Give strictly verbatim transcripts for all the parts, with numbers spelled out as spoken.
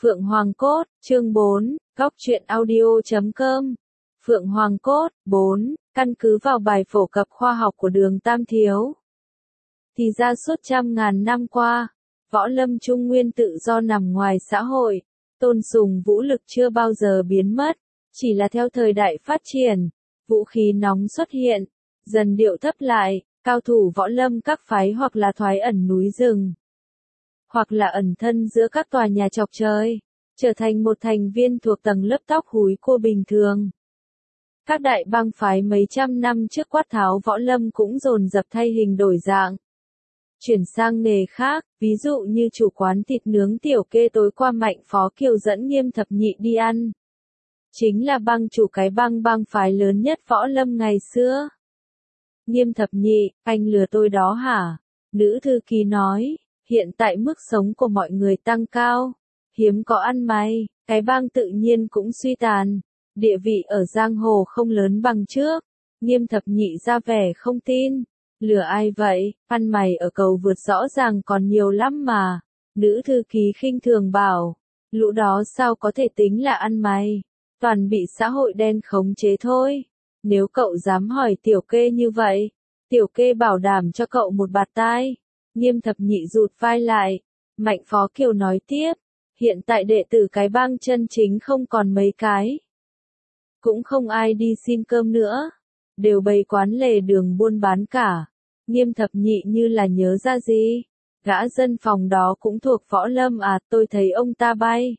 Phượng Hoàng Cốt, chương bốn, góc truyện audio chấm com. Phượng Hoàng Cốt, bốn, căn cứ vào bài phổ cập khoa học của Đường Tam Thiếu. Thì ra suốt trăm ngàn năm qua, võ lâm Trung Nguyên tự do nằm ngoài xã hội, tôn sùng vũ lực chưa bao giờ biến mất, chỉ là theo thời đại phát triển, vũ khí nóng xuất hiện, dần điệu thấp lại, cao thủ võ lâm các phái hoặc là thoái ẩn núi rừng, hoặc là ẩn thân giữa các tòa nhà chọc trời, trở thành một thành viên thuộc tầng lớp tóc húi cua bình thường. Các đại bang phái mấy trăm năm trước quát tháo võ lâm cũng dồn dập thay hình đổi dạng, chuyển sang nghề khác, ví dụ như chủ quán thịt nướng Tiểu Kê tối qua Mạnh Phó Kiều dẫn Nghiêm Thập Nhị đi ăn. Chính là bang chủ cái bang bang phái lớn nhất võ lâm ngày xưa. Nghiêm Thập Nhị, anh lừa tôi đó hả? Nữ thư ký nói, hiện tại mức sống của mọi người tăng cao, hiếm có ăn mày, cái bang tự nhiên cũng suy tàn, địa vị ở giang hồ không lớn bằng trước. Nghiêm Thập Nhị ra vẻ không tin, lừa ai vậy, ăn mày ở cầu vượt rõ ràng còn nhiều lắm mà. Nữ thư ký khinh thường bảo, lũ đó sao có thể tính là ăn mày, toàn bị xã hội đen khống chế thôi. Nếu cậu dám hỏi Tiểu Kê như vậy, Tiểu Kê bảo đảm cho cậu một bạt tai. Nghiêm Thập Nhị rụt vai lại, Mạnh Phó Kiều nói tiếp, hiện tại đệ tử cái bang chân chính không còn mấy cái. Cũng không ai đi xin cơm nữa, đều bày quán lề đường buôn bán cả. Nghiêm Thập Nhị như là nhớ ra gì, gã dân phòng đó cũng thuộc võ lâm à, tôi thấy ông ta bay.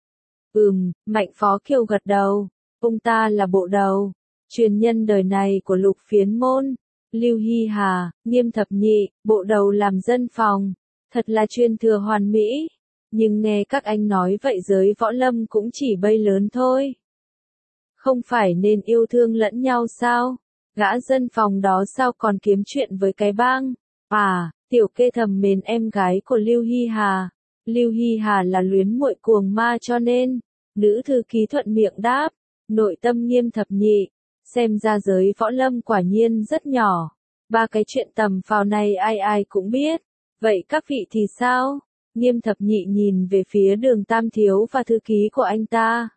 Ừm, Mạnh Phó Kiều gật đầu, ông ta là bộ đầu, truyền nhân đời này của Lục Phiến môn. Lưu Hy Hà, Nghiêm Thập Nhị, bộ đầu làm dân phòng, thật là truyền thừa hoàn mỹ, nhưng nghe các anh nói vậy giới võ lâm cũng chỉ bay lớn thôi. Không phải nên yêu thương lẫn nhau sao? Gã dân phòng đó sao còn kiếm chuyện với cái bang? À, Tiểu Kê thầm mến em gái của Lưu Hy Hà. Lưu Hy Hà là luyến muội cuồng ma cho nên, nữ thư ký thuận miệng đáp, nội tâm Nghiêm Thập Nhị. Xem ra giới võ lâm quả nhiên rất nhỏ. Ba cái chuyện tầm phào này ai ai cũng biết. Vậy các vị thì sao? Nghiêm Thập Nhị nhìn về phía Đường Tam Thiếu và thư ký của anh ta.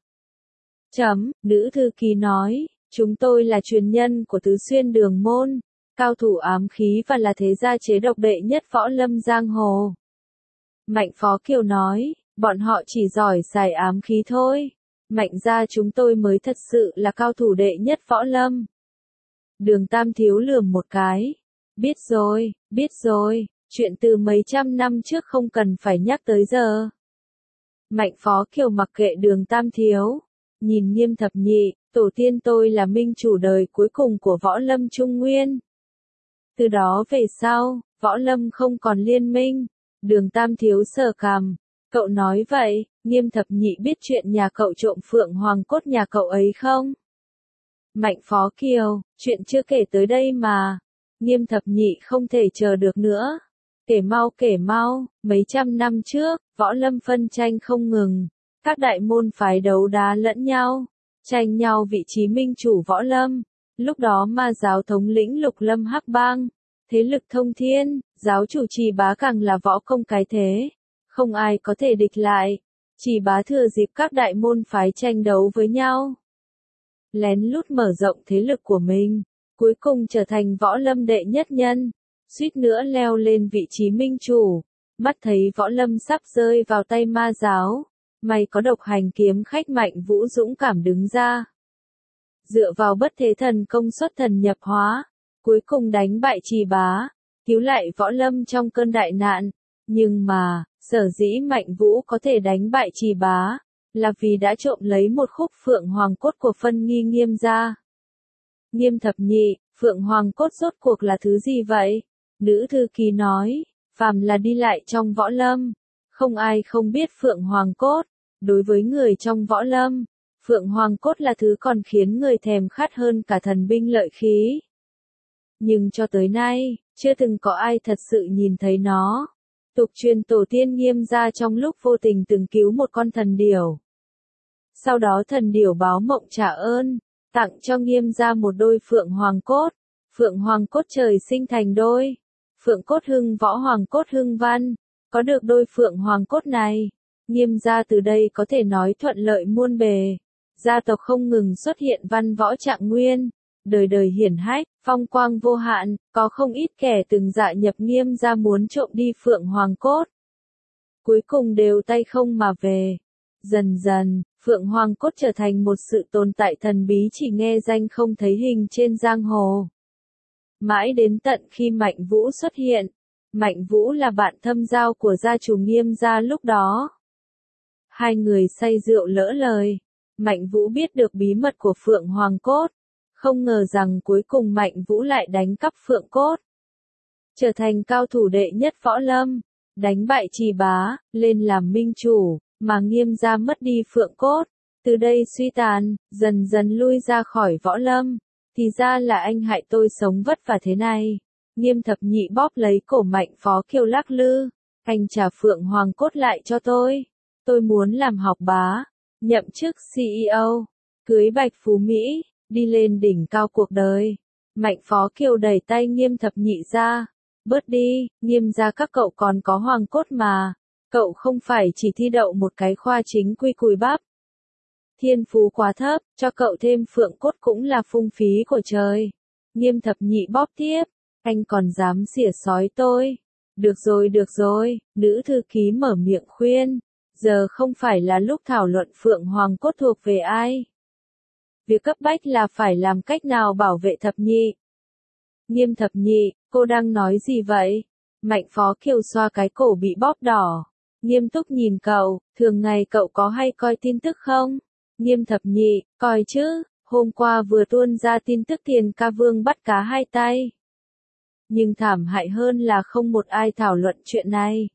Chấm, nữ thư ký nói, chúng tôi là truyền nhân của Tứ Xuyên Đường môn, cao thủ ám khí và là thế gia chế độc đệ nhất võ lâm giang hồ. Mạnh Phó Kiều nói, bọn họ chỉ giỏi xài ám khí thôi. Mạnh gia chúng tôi mới thật sự là cao thủ đệ nhất võ lâm. Đường Tam Thiếu lườm một cái. Biết rồi, biết rồi, chuyện từ mấy trăm năm trước không cần phải nhắc tới giờ. Mạnh Phó Kiều mặc kệ Đường Tam Thiếu, nhìn Nghiêm Thập Nhị, tổ tiên tôi là minh chủ đời cuối cùng của võ lâm Trung Nguyên. Từ đó về sau, võ lâm không còn liên minh. Đường Tam Thiếu sờ cằm. Cậu nói vậy, Nghiêm Thập Nhị biết chuyện nhà cậu trộm Phượng Hoàng Cốt nhà cậu ấy không? Mạnh Phó Kiều, chuyện chưa kể tới đây mà. Nghiêm Thập Nhị không thể chờ được nữa. Kể mau kể mau, mấy trăm năm trước, võ lâm phân tranh không ngừng. Các đại môn phái đấu đá lẫn nhau, tranh nhau vị trí minh chủ võ lâm. Lúc đó ma giáo thống lĩnh Lục Lâm Hắc Bang, thế lực thông thiên, giáo chủ Trì Bá càng là võ công cái thế. Không ai có thể địch lại, Trì Bá thừa dịp các đại môn phái tranh đấu với nhau, lén lút mở rộng thế lực của mình, cuối cùng trở thành võ lâm đệ nhất nhân, suýt nữa leo lên vị trí minh chủ. Mắt thấy võ lâm sắp rơi vào tay ma giáo, may có Độc Hành kiếm khách Mạnh Vũ dũng cảm đứng ra, dựa vào bất thế thần công xuất thần nhập hóa, cuối cùng đánh bại Trì Bá, cứu lại võ lâm trong cơn đại nạn. Nhưng mà, sở dĩ Mạnh Vũ có thể đánh bại Trì Bá, là vì đã trộm lấy một khúc Phượng Hoàng Cốt của phân nghi Nghiêm gia. Nghiêm Thập Nhị, Phượng Hoàng Cốt rốt cuộc là thứ gì vậy? Nữ thư ký nói, phàm là đi lại trong võ lâm, không ai không biết Phượng Hoàng Cốt. Đối với người trong võ lâm, Phượng Hoàng Cốt là thứ còn khiến người thèm khát hơn cả thần binh lợi khí. Nhưng cho tới nay, chưa từng có ai thật sự nhìn thấy nó. Tục truyền tổ tiên Nghiêm gia trong lúc vô tình từng cứu một con thần điểu. Sau đó thần điểu báo mộng trả ơn, tặng cho Nghiêm gia một đôi Phượng Hoàng Cốt. Phượng Hoàng Cốt trời sinh thành đôi. Phượng Cốt hưng võ, Hoàng Cốt hưng văn. Có được đôi Phượng Hoàng Cốt này, Nghiêm gia từ đây có thể nói thuận lợi muôn bề. Gia tộc không ngừng xuất hiện văn võ trạng nguyên, đời đời hiển hách, phong quang vô hạn, có không ít kẻ từng dạ nhập Nghiêm gia muốn trộm đi Phượng Hoàng cốt. Cuối cùng đều tay không mà về. Dần dần, Phượng Hoàng cốt trở thành một sự tồn tại thần bí chỉ nghe danh không thấy hình trên giang hồ. Mãi đến tận khi Mạnh Vũ xuất hiện. Mạnh Vũ là bạn thâm giao của gia chủ Nghiêm gia lúc đó. Hai người say rượu lỡ lời. Mạnh Vũ biết được bí mật của Phượng Hoàng cốt. Không ngờ rằng cuối cùng Mạnh Vũ lại đánh cắp Phượng cốt. Trở thành cao thủ đệ nhất võ lâm. Đánh bại Trì Bá, lên làm minh chủ, mà Nghiêm gia mất đi Phượng cốt. Từ đây suy tàn, dần dần lui ra khỏi võ lâm. Thì ra là anh hại tôi sống vất vả thế này. Nghiêm thập nhị bóp lấy cổ Mạnh Phó Kiều lắc lư. Anh trả Phượng Hoàng cốt lại cho tôi. Tôi muốn làm học bá, nhậm chức xê e ô, cưới Bạch Phú Mỹ, đi lên đỉnh cao cuộc đời. Mạnh Phó Kiều đẩy tay Nghiêm thập nhị ra. Bớt đi, Nghiêm gia các cậu còn có hoàng cốt mà. Cậu không phải chỉ thi đậu một cái khoa chính quy cùi bắp. Thiên phú quá thấp, cho cậu thêm Phượng cốt cũng là phung phí của trời. Nghiêm thập nhị bóp tiếp. Anh còn dám xỉa xói tôi. Được rồi được rồi, nữ thư ký mở miệng khuyên. Giờ không phải là lúc thảo luận Phượng Hoàng cốt thuộc về ai. Việc cấp bách là phải làm cách nào bảo vệ thập nhị. Nghiêm thập nhị, cô đang nói gì vậy? Mạnh Phó Kiều xoa cái cổ bị bóp đỏ. Nghiêm túc nhìn cậu, thường ngày cậu có hay coi tin tức không? Nghiêm thập nhị, coi chứ, hôm qua vừa tuôn ra tin tức Tiền Ca Vương bắt cá hai tay. Nhưng thảm hại hơn là không một ai thảo luận chuyện này.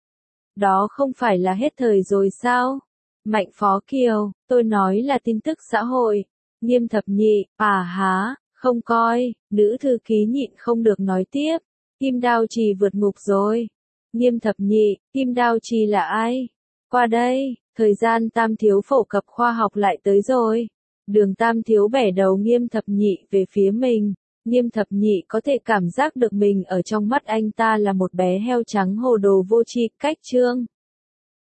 Đó không phải là hết thời rồi sao? Mạnh Phó Kiều, tôi nói là tin tức xã hội. Nghiêm thập nhị, à há, không coi, nữ thư ký nhịn không được nói tiếp. Kim Đao Trì vượt ngục rồi. Nghiêm thập nhị, Kim Đao Trì là ai? Qua đây, thời gian Tam Thiếu phổ cập khoa học lại tới rồi. Đường Tam Thiếu bẻ đầu Nghiêm thập nhị về phía mình. Nghiêm thập nhị có thể cảm giác được mình ở trong mắt anh ta là một bé heo trắng hồ đồ vô tri, cách trương.